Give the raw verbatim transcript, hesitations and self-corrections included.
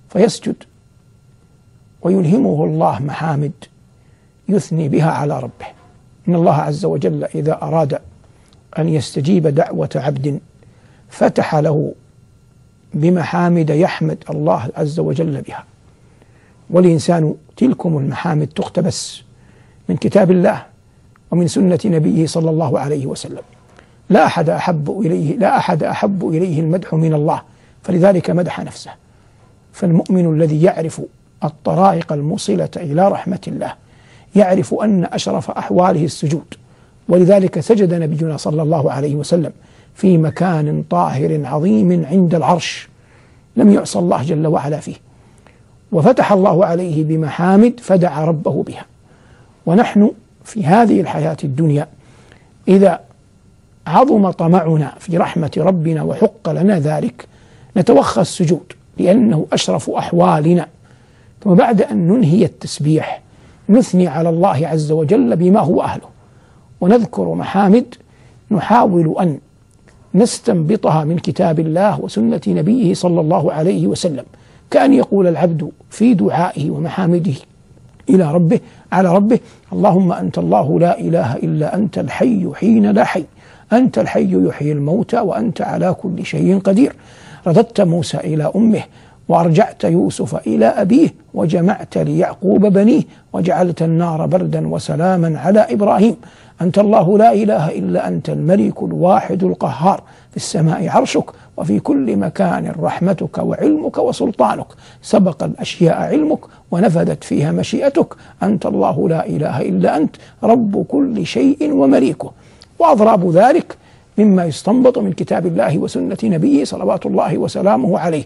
فيسجد ويلهمه الله محامد يثني بها على ربه. إن الله عز وجل إذا أراد أن يستجيب دعوة عبد فتح له بمحامد يحمد الله عز وجل بها. والإنسان تلكم المحامد تقتبس من كتاب الله ومن سنة نبيه صلى الله عليه وسلم. لا أحد أحب إليه لا أحد أحب إليه المدح من الله، فلذلك مدح نفسه. فالمؤمن الذي يعرف الطرائق الموصلة إلى رحمة الله يعرف أن أشرف أحواله السجود، ولذلك سجد نبينا صلى الله عليه وسلم في مكان طاهر عظيم عند العرش لم يعص الله جل وعلا فيه، وفتح الله عليه بمحامد فدعا ربه بها. ونحن في هذه الحياة الدنيا إذا عظم طمعنا في رحمة ربنا وحق لنا ذلك نتوخى السجود لأنه أشرف أحوالنا. ثم بعد أن ننهي التسبيح نثني على الله عز وجل بما هو أهله، ونذكر محامد نحاول أن نستنبطها من كتاب الله وسنة نبيه صلى الله عليه وسلم، كأن يقول العبد في دعائه ومحامده إلى ربه على ربه: اللهم أنت الله لا إله إلا أنت الحي حين لا حي، أنت الحي يحيي الموتى وأنت على كل شيء قدير، رددت موسى إلى أمه وأرجعت يوسف إلى أبيه وجمعت ليعقوب بنيه وجعلت النار بردا وسلاما على إبراهيم، أنت الله لا إله إلا أنت الملك الواحد القهار، في السماء عرشك وفي كل مكان رحمتك وعلمك وسلطانك، سبق الأشياء علمك ونفذت فيها مشيئتك، أنت الله لا إله إلا أنت رب كل شيء ومليكه. وأضراب ذلك مما يستنبط من كتاب الله وسنة نبيه صلوات الله وسلامه عليه.